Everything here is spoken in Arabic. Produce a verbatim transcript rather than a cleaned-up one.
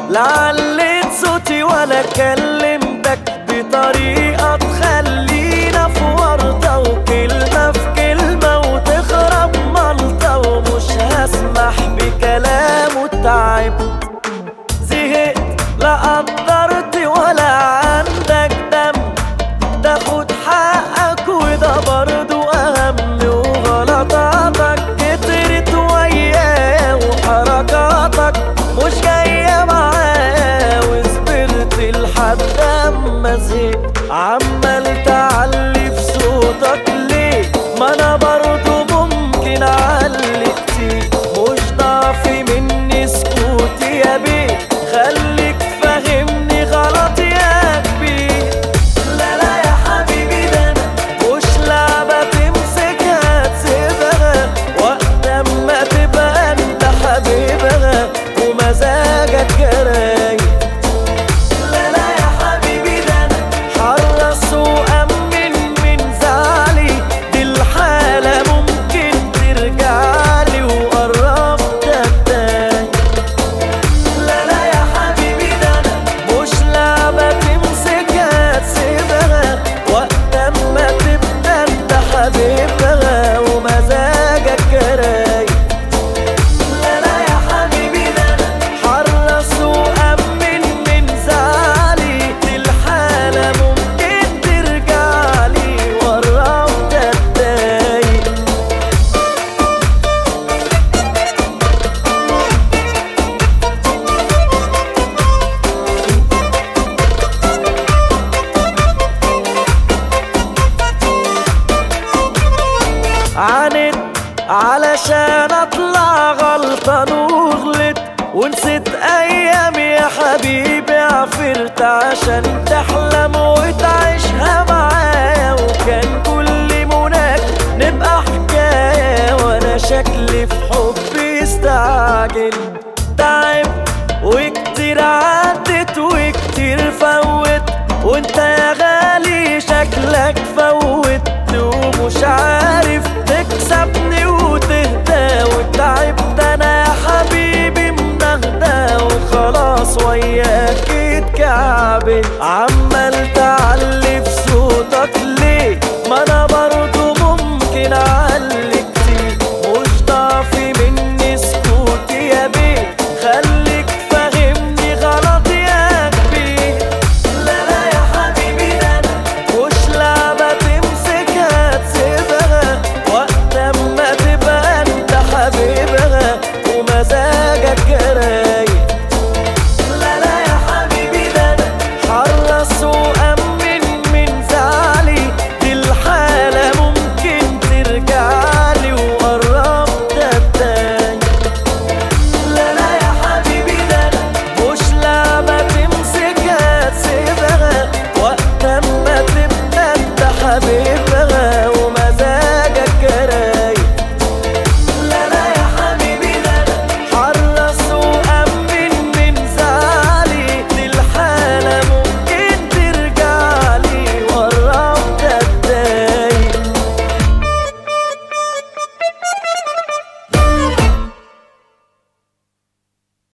لا عليت صوتي ولا كلمتك بطريقة تخلينا في ورطة، وكلمة في كلمة وتخرب ملطة، ومش هسمح بكلامه. تعبت زهقت لا قدرت ولا عندك دم تاخد حقك، وده برضو أهم. وغلطاتك كترت وياه وحركاتك مش جاية معاه، وصبرت لحد أما زهقت. عمال تعلي في صوتك ليه؟ ما أنا برضو ممكن أعلي كتير، مش ضعفي مني سكوتي يا بيه، خليك فاهمني غلط يا كبير. لا لا يا حبيبي ده أنا مش لعبة تمسكها تسيبها، وقت أما تبقى أنت حبيبها ومزاجك رايق. لا لا يا حبيبي ده أنا حرص وأمن من زعلي، دي الحالة ممكن ترجعلي وقربت أتضايق. لا لا يا حبيبي ده أنا مش لعبة تمسكها تسيبها، وقت أما تبقى أنت حبيبها ومزاجك رايق. لا لا يا حبيبي ده أنا حرص وأمن من زعلي، دي الحالة ممكن ترجعلي وقربت أتضايق. عاند علشان اطلع غلطان وغلط، ونسيت ايام يا حبيبي عفرت عشان تحلم وتعيشها معايا، وكان كل مناك نبقى حكاية، وانا شكلي في حبي استعجل. تعبت وكتير عدت وكتير فوت، وانت يا غالي شكلك فوت، ومش عارف تكسبني وتهدى. وتعبت انا يا حبيبي منهدى، وخلاص وياك اتكعبل.